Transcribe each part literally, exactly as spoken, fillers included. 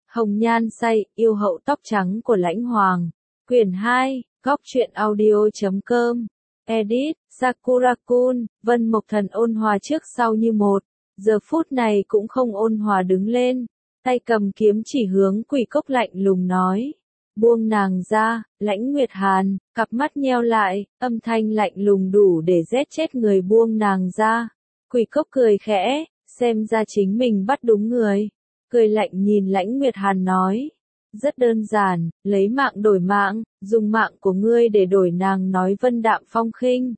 Hồng nhan say, yêu hậu tóc trắng của Lãnh Hoàng. Quyển hai, góc truyện audio.com. Edit, Sakura-kun, Vân Mộc Thần ôn hòa trước sau như một. Giờ phút này cũng không ôn hòa đứng lên. Tay cầm kiếm chỉ hướng Quỷ Cốc lạnh lùng nói. Buông nàng ra, Lãnh Nguyệt Hàn, cặp mắt nheo lại, âm thanh lạnh lùng đủ để giết chết người, buông nàng ra. Quỷ Cốc cười khẽ, xem ra chính mình bắt đúng người. Cười lạnh nhìn Lãnh Nguyệt Hàn nói. Rất đơn giản, lấy mạng đổi mạng, dùng mạng của ngươi để đổi nàng, nói vân đạm phong khinh.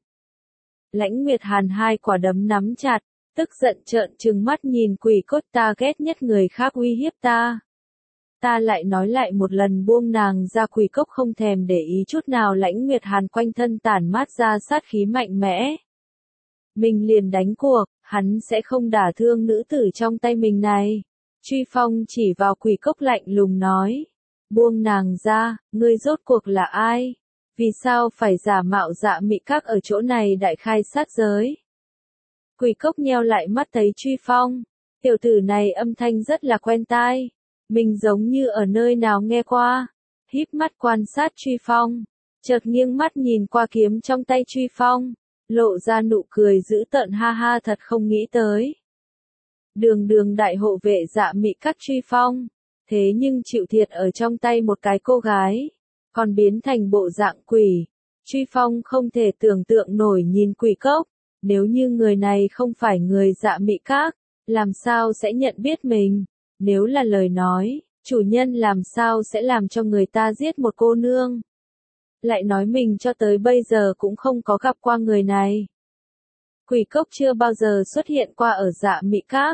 Lãnh Nguyệt Hàn hai quả đấm nắm chặt, tức giận trợn trừng mắt nhìn Quỷ Cốc, ta ghét nhất người khác uy hiếp ta. Ta lại nói lại một lần, buông nàng ra. Quỷ Cốc không thèm để ý chút nào Lãnh Nguyệt Hàn quanh thân tản mát ra sát khí mạnh mẽ. Mình liền đánh cuộc, hắn sẽ không đả thương nữ tử trong tay mình này. Truy Phong chỉ vào Quỷ Cốc lạnh lùng nói. Buông nàng ra, ngươi rốt cuộc là ai? Vì sao phải giả mạo Dạ Mị Các ở chỗ này đại khai sát giới? Quỷ Cốc nheo lại mắt thấy Truy Phong. Tiểu tử này âm thanh rất là quen tai. Mình giống như ở nơi nào nghe qua. Híp mắt quan sát Truy Phong. Chợt nghiêng mắt nhìn qua kiếm trong tay Truy Phong. Lộ ra nụ cười dữ tợn, ha ha, thật không nghĩ tới. Đường đường đại hộ vệ Dạ Mị Các Truy Phong. Thế nhưng chịu thiệt ở trong tay một cái cô gái. Còn biến thành bộ dạng quỷ. Truy Phong không thể tưởng tượng nổi nhìn Quỷ Cốc. Nếu như người này không phải người Dạ Mị Các, làm sao sẽ nhận biết mình? Nếu là lời nói, chủ nhân làm sao sẽ làm cho người ta giết một cô nương? Lại nói mình cho tới bây giờ cũng không có gặp qua người này. Quỷ Cốc chưa bao giờ xuất hiện qua ở Dạ Mị Các.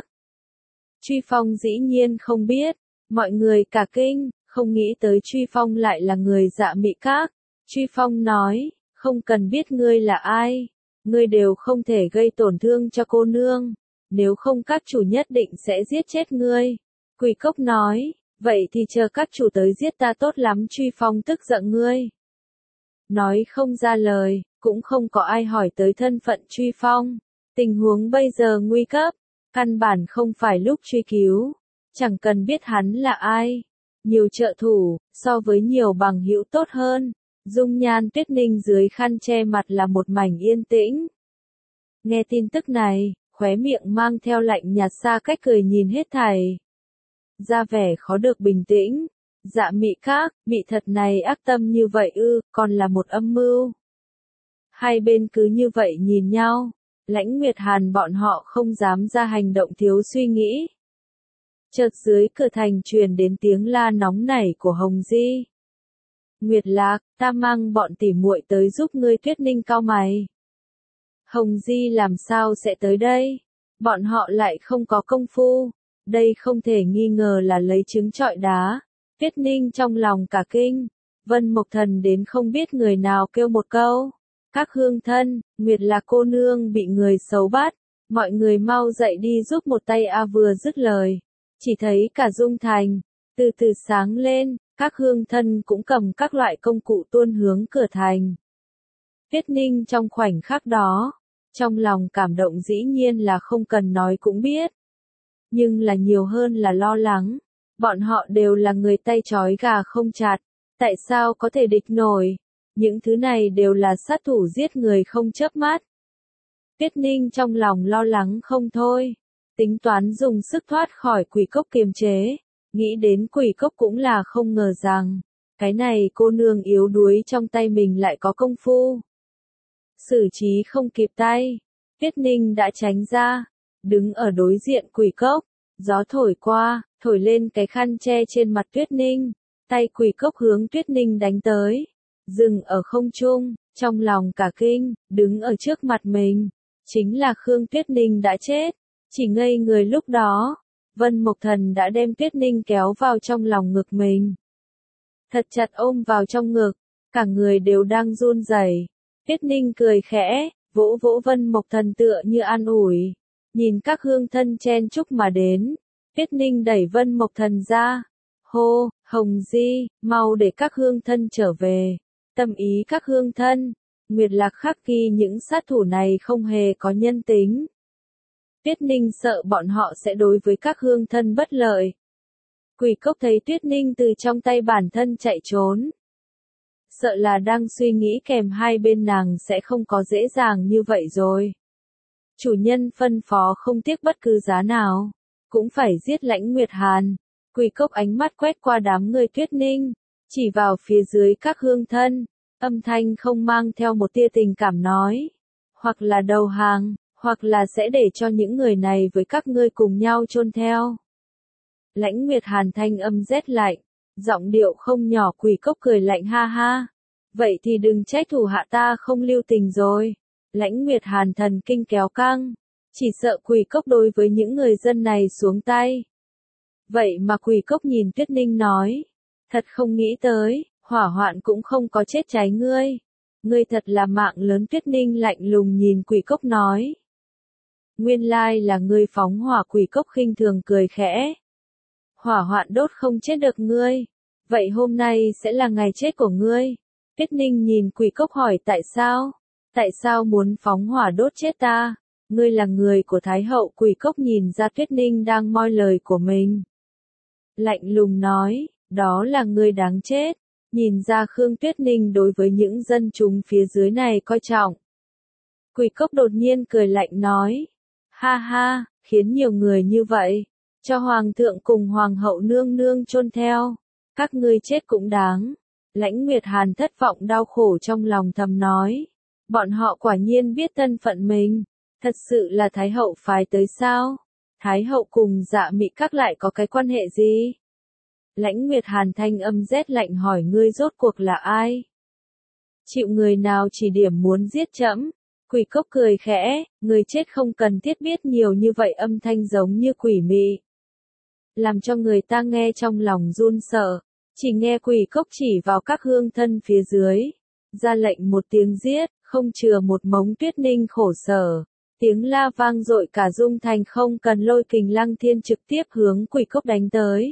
Truy Phong dĩ nhiên không biết, mọi người cả kinh, không nghĩ tới Truy Phong lại là người Dạ Mị Các. Truy Phong nói, không cần biết ngươi là ai, ngươi đều không thể gây tổn thương cho cô nương, nếu không các chủ nhất định sẽ giết chết ngươi. Quỷ Cốc nói, vậy thì chờ các chủ tới giết ta tốt lắm. Truy Phong tức giận ngươi. Nói không ra lời, cũng không có ai hỏi tới thân phận Truy Phong. Tình huống bây giờ nguy cấp, căn bản không phải lúc truy cứu, chẳng cần biết hắn là ai. Nhiều trợ thủ, so với nhiều bằng hữu tốt hơn. Dung nhan Tuyết Ninh dưới khăn che mặt là một mảnh yên tĩnh. Nghe tin tức này, khóe miệng mang theo lạnh nhạt xa cách cười nhìn hết thảy. Ra vẻ khó được bình tĩnh. Dạ Mị Các, Mị thật này ác tâm như vậy ư, còn là một âm mưu. Hai bên cứ như vậy nhìn nhau. Lãnh Nguyệt Hàn bọn họ không dám ra hành động thiếu suy nghĩ. Chợt dưới cửa thành truyền đến tiếng la nóng nảy của Hồng Di. Nguyệt Lạc, ta mang bọn tỉ muội tới giúp ngươi. Tuyết Ninh cau mày. Hồng Di làm sao sẽ tới đây? Bọn họ lại không có công phu. Đây không thể nghi ngờ là lấy trứng trọi đá. Tuyết Ninh trong lòng cả kinh. Vân Mộc Thần đến không biết người nào kêu một câu. Các hương thân, Nguyệt Lạc cô nương bị người xấu bắt. Mọi người mau dậy đi giúp một tay. A vừa dứt lời. Chỉ thấy cả dung thành, từ từ sáng lên, các hương thân cũng cầm các loại công cụ tuôn hướng cửa thành. Tuyết Ninh trong khoảnh khắc đó, trong lòng cảm động dĩ nhiên là không cần nói cũng biết. Nhưng là nhiều hơn là lo lắng, bọn họ đều là người tay trói gà không chặt, tại sao có thể địch nổi, những thứ này đều là sát thủ giết người không chớp mắt. Tuyết Ninh trong lòng lo lắng không thôi. Tính toán dùng sức thoát khỏi Quỷ Cốc kiềm chế, nghĩ đến Quỷ Cốc cũng là không ngờ rằng, cái này cô nương yếu đuối trong tay mình lại có công phu. Xử trí không kịp tay, Tuyết Ninh đã tránh ra, đứng ở đối diện Quỷ Cốc, gió thổi qua, thổi lên cái khăn che trên mặt Tuyết Ninh, tay Quỷ Cốc hướng Tuyết Ninh đánh tới, dừng ở không trung, trong lòng cả kinh, đứng ở trước mặt mình, chính là Khương Tuyết Ninh đã chết. Chỉ ngây người lúc đó, Vân Mộc Thần đã đem Tuyết Ninh kéo vào trong lòng ngực mình. Thật chặt ôm vào trong ngực, cả người đều đang run rẩy. Tuyết Ninh cười khẽ, vỗ vỗ Vân Mộc Thần tựa như an ủi. Nhìn các hương thân chen chúc mà đến, Tuyết Ninh đẩy Vân Mộc Thần ra. Hô, Hồng Di, mau để các hương thân trở về. Tâm ý các hương thân, Nguyệt Lạc khắc ghi những sát thủ này không hề có nhân tính. Tuyết Ninh sợ bọn họ sẽ đối với các hương thân bất lợi. Quỷ cốc thấy Tuyết Ninh từ trong tay bản thân chạy trốn. Sợ là đang suy nghĩ kèm hai bên nàng sẽ không có dễ dàng như vậy rồi. Chủ nhân phân phó không tiếc bất cứ giá nào, cũng phải giết Lãnh Nguyệt Hàn. Quỷ cốc ánh mắt quét qua đám người Tuyết Ninh, chỉ vào phía dưới các hương thân, âm thanh không mang theo một tia tình cảm nói. Hoặc là đầu hàng, hoặc là sẽ để cho những người này với các ngươi cùng nhau chôn theo. Lãnh Nguyệt Hàn thanh âm rét lạnh, giọng điệu không nhỏ. Quỷ cốc cười lạnh ha ha. Vậy thì đừng trách thủ hạ ta không lưu tình rồi. Lãnh Nguyệt Hàn thần kinh kéo căng, chỉ sợ Quỷ cốc đối với những người dân này xuống tay. Vậy mà Quỷ cốc nhìn Tuyết Ninh nói, thật không nghĩ tới, hỏa hoạn cũng không có chết cháy ngươi. Ngươi thật là mạng lớn. Tuyết Ninh lạnh lùng nhìn Quỷ cốc nói. Nguyên lai là ngươi phóng hỏa. Quỷ cốc khinh thường cười khẽ. Hỏa hoạn đốt không chết được ngươi. Vậy hôm nay sẽ là ngày chết của ngươi. Tuyết Ninh nhìn Quỷ cốc hỏi tại sao? Tại sao muốn phóng hỏa đốt chết ta? Ngươi là người của Thái hậu. Quỷ cốc nhìn ra Tuyết Ninh đang moi lời của mình. Lạnh lùng nói, đó là ngươi đáng chết. Nhìn ra Khương Tuyết Ninh đối với những dân chúng phía dưới này coi trọng. Quỷ cốc đột nhiên cười lạnh nói, ha ha, khiến nhiều người như vậy, cho hoàng thượng cùng hoàng hậu nương nương chôn theo, các ngươi chết cũng đáng. Lãnh Nguyệt Hàn thất vọng đau khổ trong lòng thầm nói, bọn họ quả nhiên biết thân phận mình, thật sự là Thái hậu phái tới sao? Thái hậu cùng Dạ Mị Các lại có cái quan hệ gì? Lãnh Nguyệt Hàn thanh âm rét lạnh hỏi ngươi rốt cuộc là ai? Chịu người nào chỉ điểm muốn giết trẫm? Quỷ cốc cười khẽ, người chết không cần thiết biết nhiều như vậy. Âm thanh giống như quỷ mị, làm cho người ta nghe trong lòng run sợ. Chỉ nghe Quỷ cốc chỉ vào các hương thân phía dưới, ra lệnh một tiếng giết, không chừa một mống. Tuyết Ninh khổ sở, tiếng la vang dội cả Dung Thành, không cần Lôi Kình Lăng Thiên trực tiếp hướng Quỷ cốc đánh tới.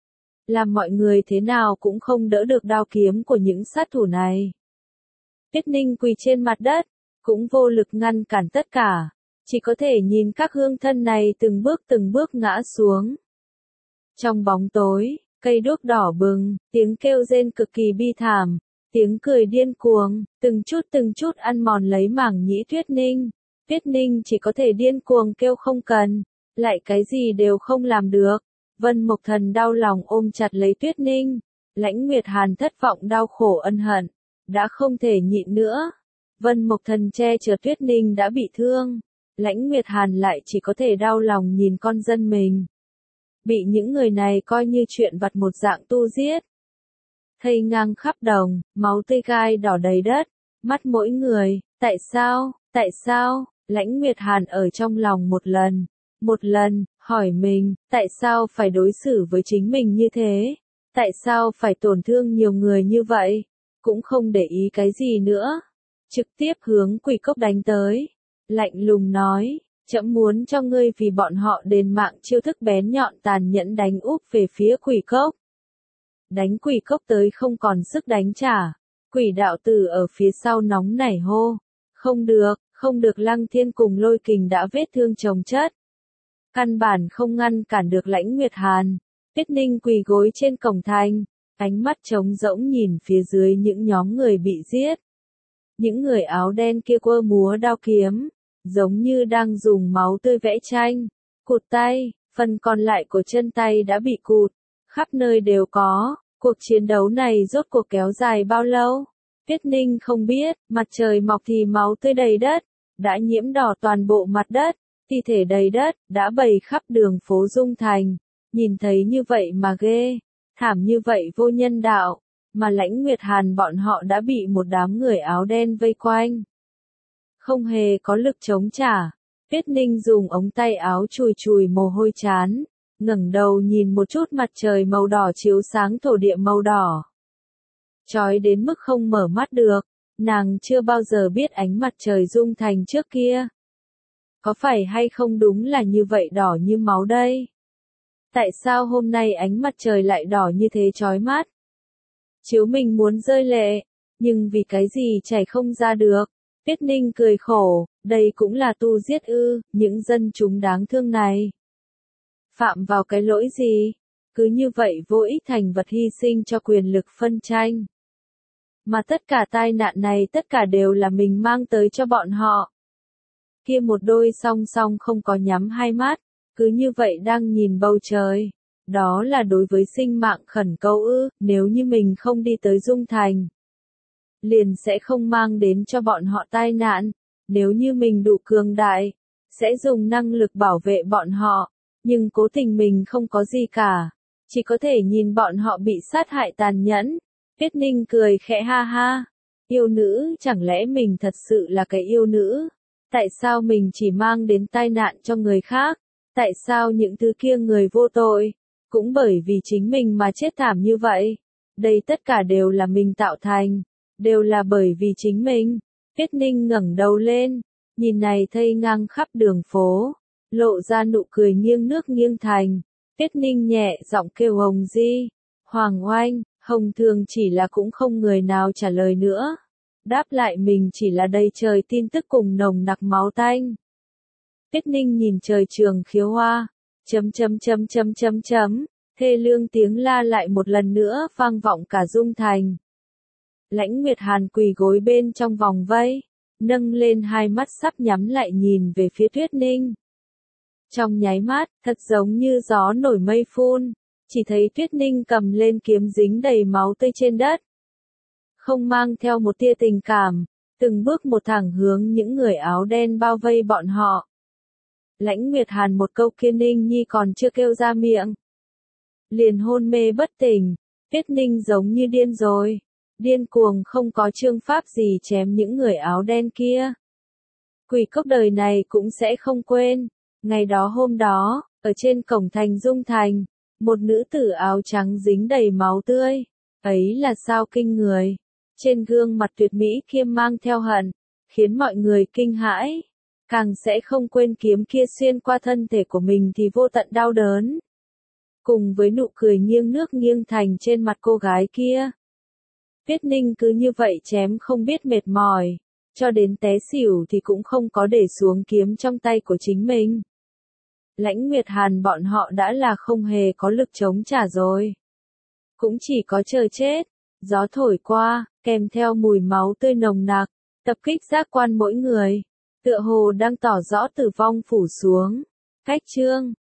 Làm mọi người thế nào cũng không đỡ được đao kiếm của những sát thủ này. Tuyết Ninh quỳ trên mặt đất, cũng vô lực ngăn cản tất cả, chỉ có thể nhìn các hương thân này từng bước từng bước ngã xuống. Trong bóng tối, cây đuốc đỏ bừng, tiếng kêu rên cực kỳ bi thảm, tiếng cười điên cuồng, từng chút từng chút ăn mòn lấy mảng nhĩ Tuyết Ninh. Tuyết Ninh chỉ có thể điên cuồng kêu không cần, lại cái gì đều không làm được. Vân Mộc Thần đau lòng ôm chặt lấy Tuyết Ninh. Lãnh Nguyệt Hàn thất vọng đau khổ ân hận, đã không thể nhịn nữa. Vân Mộc Thần che chở Tuyết Ninh đã bị thương. Lãnh Nguyệt Hàn lại chỉ có thể đau lòng nhìn con dân mình bị những người này coi như chuyện vặt một dạng tu giết. Thây ngang khắp đồng, máu tươi gai đỏ đầy đất, mắt mỗi người, tại sao, tại sao? Lãnh Nguyệt Hàn ở trong lòng một lần, một lần, hỏi mình, tại sao phải đối xử với chính mình như thế? Tại sao phải tổn thương nhiều người như vậy? Cũng không để ý cái gì nữa. Trực tiếp hướng Quỷ cốc đánh tới. Lạnh lùng nói, trẫm muốn cho ngươi vì bọn họ đền mạng. Chiêu thức bén nhọn tàn nhẫn đánh úp về phía Quỷ cốc. Đánh Quỷ cốc tới không còn sức đánh trả. Quỷ đạo tử ở phía sau nóng nảy hô. Không được, không được. Lăng Thiên cùng Lôi Kình đã vết thương chồng chất, căn bản không ngăn cản được Lãnh Nguyệt Hàn. Tuyết Ninh quỳ gối trên cổng thành, ánh mắt trống rỗng nhìn phía dưới những nhóm người bị giết. Những người áo đen kia quơ múa đao kiếm, giống như đang dùng máu tươi vẽ tranh. Cụt tay, phần còn lại của chân tay đã bị cụt, khắp nơi đều có. Cuộc chiến đấu này rốt cuộc kéo dài bao lâu? Tuyết Ninh không biết. Mặt trời mọc thì máu tươi đầy đất, đã nhiễm đỏ toàn bộ mặt đất. Thi thể đầy đất, đã bày khắp đường phố Dung Thành. Nhìn thấy như vậy mà ghê, thảm như vậy vô nhân đạo. Mà Lãnh Nguyệt Hàn bọn họ đã bị một đám người áo đen vây quanh, không hề có lực chống trả. Tuyết Ninh dùng ống tay áo chùi chùi mồ hôi chán, ngẩng đầu nhìn một chút mặt trời màu đỏ chiếu sáng thổ địa màu đỏ, chói đến mức không mở mắt được. Nàng chưa bao giờ biết ánh mặt trời Dung Thành trước kia có phải hay không đúng là như vậy, đỏ như máu đây. Tại sao hôm nay ánh mặt trời lại đỏ như thế chói mắt? Chiếu mình muốn rơi lệ, nhưng vì cái gì chảy không ra được. Tuyết Ninh cười khổ, đây cũng là tu giết ư? Những dân chúng đáng thương này phạm vào cái lỗi gì? cứ như vậy vô ích thành vật hy sinh cho quyền lực phân tranh. Mà tất cả tai nạn này tất cả đều là mình mang tới cho bọn họ. Kia một đôi song song không có nhắm hai mắt, cứ như vậy đang nhìn bầu trời. Đó là đối với sinh mạng khẩn cầu ư, nếu như mình không đi tới Dung Thành, liền sẽ không mang đến cho bọn họ tai nạn. Nếu như mình đủ cường đại, sẽ dùng năng lực bảo vệ bọn họ, nhưng cố tình mình không có gì cả, chỉ có thể nhìn bọn họ bị sát hại tàn nhẫn. Tuyết Ninh cười khẽ ha ha, yêu nữ, chẳng lẽ mình thật sự là cái yêu nữ? Tại sao mình chỉ mang đến tai nạn cho người khác? Tại sao những thứ kia người vô tội, cũng bởi vì chính mình mà chết thảm như vậy? Đây tất cả đều là mình tạo thành, đều là bởi vì chính mình. Tuyết Ninh ngẩng đầu lên, nhìn này thây ngang khắp đường phố, lộ ra nụ cười nghiêng nước nghiêng thành. Tuyết Ninh nhẹ giọng kêu Hồng Di, Hoàng Oanh. Hồng Thường chỉ là cũng không người nào trả lời nữa. Đáp lại mình chỉ là đầy trời tin tức cùng nồng nặc máu tanh. Tuyết Ninh nhìn trời trường khiếu hoa, chấm chấm chấm chấm chấm chấm, thê lương tiếng la lại một lần nữa vang vọng cả Dung Thành. Lãnh Nguyệt Hàn quỳ gối bên trong vòng vây, nâng lên hai mắt sắp nhắm lại nhìn về phía Tuyết Ninh. Trong nháy mắt, thật giống như gió nổi mây phun. Chỉ thấy Tuyết Ninh cầm lên kiếm dính đầy máu tươi trên đất. Không mang theo một tia tình cảm, từng bước một thẳng hướng những người áo đen bao vây bọn họ. Lãnh Nguyệt Hàn một câu kia Ninh Nhi còn chưa kêu ra miệng, liền hôn mê bất tỉnh. Tuyết Ninh giống như điên rồi, điên cuồng không có chương pháp gì chém những người áo đen kia. Quỷ cốc đời này cũng sẽ không quên. Ngày đó hôm đó, ở trên cổng thành Dung Thành, một nữ tử áo trắng dính đầy máu tươi, ấy là sao kinh người. Trên gương mặt tuyệt mỹ kia mang theo hận, khiến mọi người kinh hãi, càng sẽ không quên kiếm kia xuyên qua thân thể của mình thì vô tận đau đớn. Cùng với nụ cười nghiêng nước nghiêng thành trên mặt cô gái kia. Tuyết Ninh cứ như vậy chém không biết mệt mỏi, cho đến té xỉu thì cũng không có để xuống kiếm trong tay của chính mình. Lãnh Nguyệt Hàn bọn họ đã là không hề có lực chống trả rồi. Cũng chỉ có chờ chết. Gió thổi qua, kèm theo mùi máu tươi nồng nặc, tập kích giác quan mỗi người. Tựa hồ đang tỏ rõ tử vong phủ xuống. Cách chương